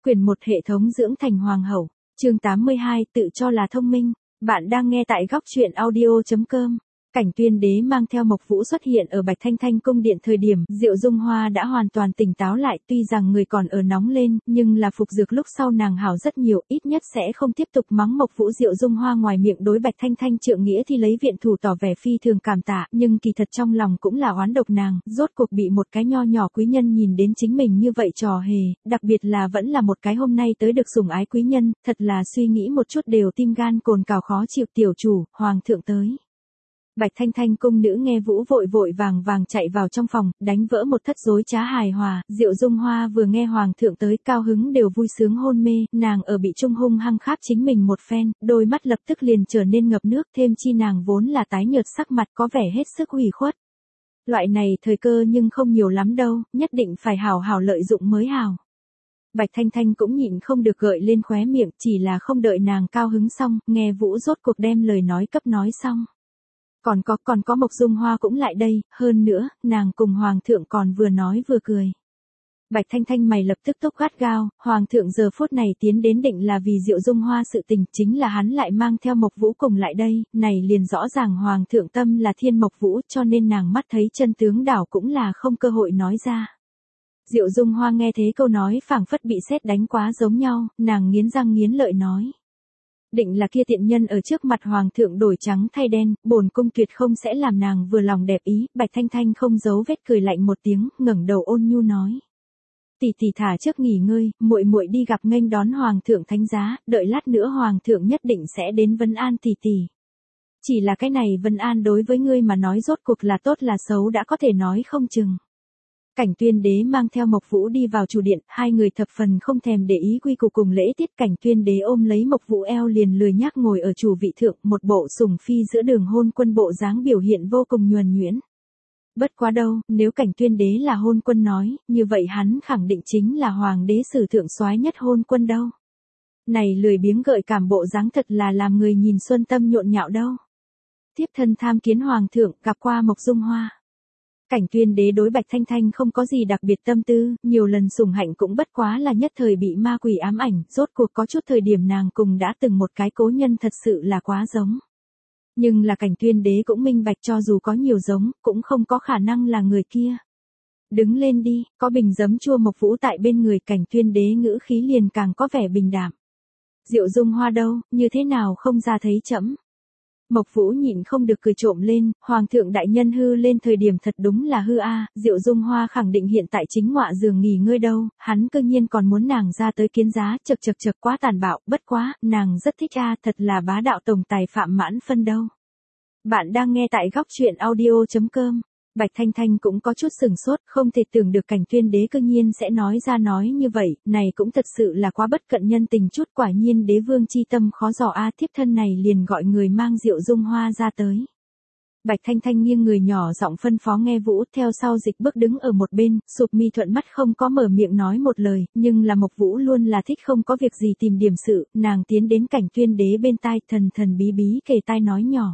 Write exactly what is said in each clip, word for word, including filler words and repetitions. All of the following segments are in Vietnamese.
Quyển một Hệ thống dưỡng thành hoàng hậu, chương tám mươi hai, tự cho là thông minh. Bạn đang nghe tại góc truyện audio chấm com. Cảnh Tuyên Đế mang theo Mộc Vũ xuất hiện ở Bạch Thanh Thanh cung điện thời điểm Diệu Dung Hoa đã hoàn toàn tỉnh táo lại, tuy rằng người còn ở nóng lên, nhưng là phục dược lúc sau nàng hảo rất nhiều, ít nhất sẽ không tiếp tục mắng Mộc Vũ. Diệu Dung Hoa ngoài miệng đối Bạch Thanh Thanh trượng nghĩa thì lấy viện thủ tỏ vẻ phi thường cảm tạ, nhưng kỳ thật trong lòng cũng là oán độc nàng, rốt cuộc bị một cái nho nhỏ quý nhân nhìn đến chính mình như vậy trò hề, đặc biệt là vẫn là một cái hôm nay tới được sủng ái quý nhân, thật là suy nghĩ một chút đều tim gan cồn cào khó chịu. Tiểu chủ, hoàng thượng tới. Bạch Thanh Thanh cung nữ nghe Vũ vội vội vàng vàng chạy vào trong phòng, đánh vỡ một thất rối trá hài hòa. Diệu Dung Hoa vừa nghe hoàng thượng tới, cao hứng đều vui sướng hôn mê, nàng ở bị trung hung hăng kháp chính mình một phen, đôi mắt lập tức liền trở nên ngập nước, thêm chi nàng vốn là tái nhợt sắc mặt có vẻ hết sức ủy khuất. Loại này thời cơ nhưng không nhiều lắm đâu, nhất định phải hảo hảo lợi dụng mới hảo. Bạch Thanh Thanh cũng nhịn không được gợi lên khóe miệng, chỉ là không đợi nàng cao hứng xong, nghe Vũ rốt cuộc đem lời nói cấp nói xong. Còn có, còn có Mộc Dung Hoa cũng lại đây, hơn nữa, nàng cùng Hoàng thượng còn vừa nói vừa cười. Bạch Thanh Thanh mày lập tức tốc gắt gao, Hoàng thượng giờ phút này tiến đến định là vì Diệu Dung Hoa sự tình, chính là hắn lại mang theo Mộc Vũ cùng lại đây, này liền rõ ràng Hoàng thượng tâm là thiên Mộc Vũ, cho nên nàng mắt thấy chân tướng đảo cũng là không cơ hội nói ra. Diệu Dung Hoa nghe thế câu nói phảng phất bị sét đánh quá giống nhau, nàng nghiến răng nghiến lợi nói. Định là kia tiện nhân ở trước mặt hoàng thượng đổi trắng thay đen, bổn cung tuyệt không sẽ làm nàng vừa lòng đẹp ý. Bạch Thanh Thanh không giấu vết cười lạnh một tiếng, ngẩng đầu ôn nhu nói: tỷ tỷ thả trước nghỉ ngơi, muội muội đi gặp nghênh đón hoàng thượng thánh giá, đợi lát nữa hoàng thượng nhất định sẽ đến vấn an tỷ tỷ. Chỉ là cái này vấn an đối với ngươi mà nói rốt cuộc là tốt là xấu đã có thể nói không chừng. Cảnh Tuyên Đế mang theo Mộc Vũ đi vào chủ điện, hai người thập phần không thèm để ý quy củ cùng lễ tiết. Cảnh Tuyên Đế ôm lấy Mộc Vũ eo liền lười nhác ngồi ở chủ vị thượng, một bộ sủng phi giữa đường hôn quân bộ dáng biểu hiện vô cùng nhuần nhuyễn. Bất quá đâu, nếu Cảnh Tuyên Đế là hôn quân nói, như vậy hắn khẳng định chính là hoàng đế sử thượng soái nhất hôn quân đâu. Này lười biếng gợi cảm bộ dáng thật là làm người nhìn xuân tâm nhộn nhạo đâu. Tiếp thân tham kiến hoàng thượng, gặp qua Mộc Dung Hoa. Cảnh Tuyên Đế đối Bạch Thanh Thanh không có gì đặc biệt tâm tư, nhiều lần sủng hạnh cũng bất quá là nhất thời bị ma quỷ ám ảnh, rốt cuộc có chút thời điểm nàng cùng đã từng một cái cố nhân thật sự là quá giống. Nhưng là Cảnh Tuyên Đế cũng minh bạch cho dù có nhiều giống, cũng không có khả năng là người kia. Đứng lên đi, có bình giấm chua Mộc Vũ tại bên người. Cảnh Tuyên Đế ngữ khí liền càng có vẻ bình đạm. Diệu Dung Hoa đâu, như thế nào không ra thấy trẫm? Mộc Vũ nhịn không được cười trộm lên, hoàng thượng đại nhân hư lên thời điểm thật đúng là hư a. Diệu Dung Hoa khẳng định hiện tại chính ngọa giường nghỉ ngơi đâu, hắn cư nhiên còn muốn nàng ra tới kiến giá, chật chật chật quá tàn bạo, bất quá, nàng rất thích a, thật là bá đạo tổng tài Phạm Mãn Phân đâu. Bạn đang nghe tại góc truyện audio chấm com. Bạch Thanh Thanh cũng có chút sừng sốt, không thể tưởng được Cảnh Tuyên Đế cư nhiên sẽ nói ra nói như vậy, này cũng thật sự là quá bất cận nhân tình chút. Quả nhiên đế vương chi tâm khó dò a. Thiếp thân này liền gọi người mang Diệu Dung Hoa ra tới. Bạch Thanh Thanh nghiêng người nhỏ giọng phân phó nghe Vũ, theo sau Dịch Bước đứng ở một bên, sụp mi thuận mắt không có mở miệng nói một lời, nhưng là Mộc Vũ luôn là thích không có việc gì tìm điểm sự, nàng tiến đến Cảnh Tuyên Đế bên tai, thần thần bí bí kề tai nói nhỏ.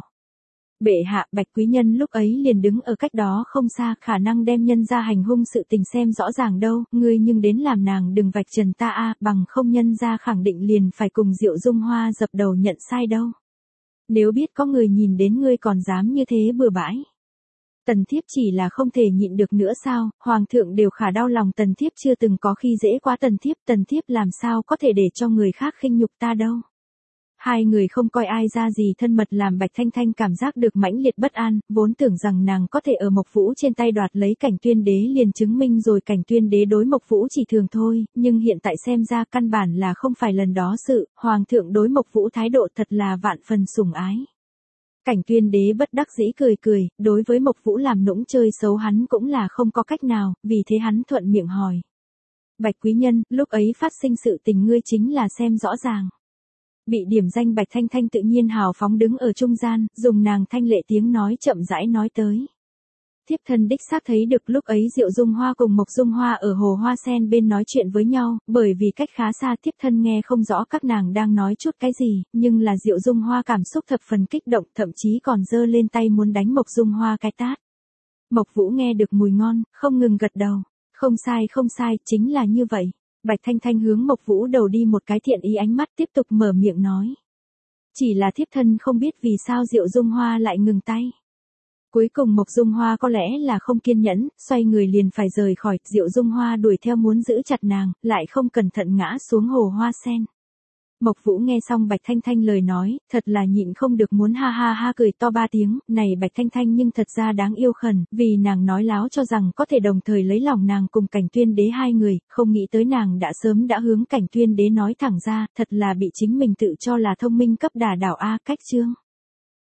Bệ hạ, Bạch quý nhân lúc ấy liền đứng ở cách đó không xa, khả năng đem nhân ra hành hung sự tình xem rõ ràng đâu, ngươi nhưng đến làm nàng đừng vạch trần ta a, bằng không nhân ra khẳng định liền phải cùng Diệu Dung Hoa dập đầu nhận sai đâu. Nếu biết có người nhìn đến ngươi còn dám như thế bừa bãi. Tần thiếp chỉ là không thể nhịn được nữa sao, hoàng thượng đều khả đau lòng tần thiếp chưa từng có khi dễ quá tần thiếp, tần thiếp làm sao có thể để cho người khác khinh nhục ta đâu. Hai người không coi ai ra gì thân mật làm Bạch Thanh Thanh cảm giác được mãnh liệt bất an, vốn tưởng rằng nàng có thể ở Mộc Vũ trên tay đoạt lấy Cảnh Tuyên Đế liền chứng minh rồi Cảnh Tuyên Đế đối Mộc Vũ chỉ thường thôi, nhưng hiện tại xem ra căn bản là không phải lần đó sự, hoàng thượng đối Mộc Vũ thái độ thật là vạn phần sủng ái. Cảnh Tuyên Đế bất đắc dĩ cười cười, đối với Mộc Vũ làm nũng chơi xấu hắn cũng là không có cách nào, vì thế hắn thuận miệng hỏi. Bạch quý nhân, lúc ấy phát sinh sự tình ngươi chính là xem rõ ràng. Bị điểm danh Bạch Thanh Thanh tự nhiên hào phóng đứng ở trung gian, dùng nàng thanh lệ tiếng nói chậm rãi nói tới. Thiếp thân đích xác thấy được lúc ấy Diệu Dung Hoa cùng Mộc Dung Hoa ở hồ hoa sen bên nói chuyện với nhau, bởi vì cách khá xa thiếp thân nghe không rõ các nàng đang nói chút cái gì, nhưng là Diệu Dung Hoa cảm xúc thập phần kích động, thậm chí còn giơ lên tay muốn đánh Mộc Dung Hoa cái tát. Mộc Vũ nghe được mùi ngon, không ngừng gật đầu. Không sai không sai, chính là như vậy. Bạch Thanh Thanh hướng Mộc Vũ đầu đi một cái thiện ý ánh mắt tiếp tục mở miệng nói. Chỉ là thiếp thân không biết vì sao Diệu Dung Hoa lại ngừng tay. Cuối cùng Mộc Dung Hoa có lẽ là không kiên nhẫn, xoay người liền phải rời khỏi, Diệu Dung Hoa đuổi theo muốn giữ chặt nàng, lại không cẩn thận ngã xuống hồ hoa sen. Mộc Vũ nghe xong Bạch Thanh Thanh lời nói, thật là nhịn không được muốn ha ha ha cười to ba tiếng, này Bạch Thanh Thanh nhưng thật ra đáng yêu khẩn, vì nàng nói láo cho rằng có thể đồng thời lấy lòng nàng cùng Cảnh Tuyên Đế hai người, không nghĩ tới nàng đã sớm đã hướng Cảnh Tuyên Đế nói thẳng ra, thật là bị chính mình tự cho là thông minh cấp đả đảo a, cách chương.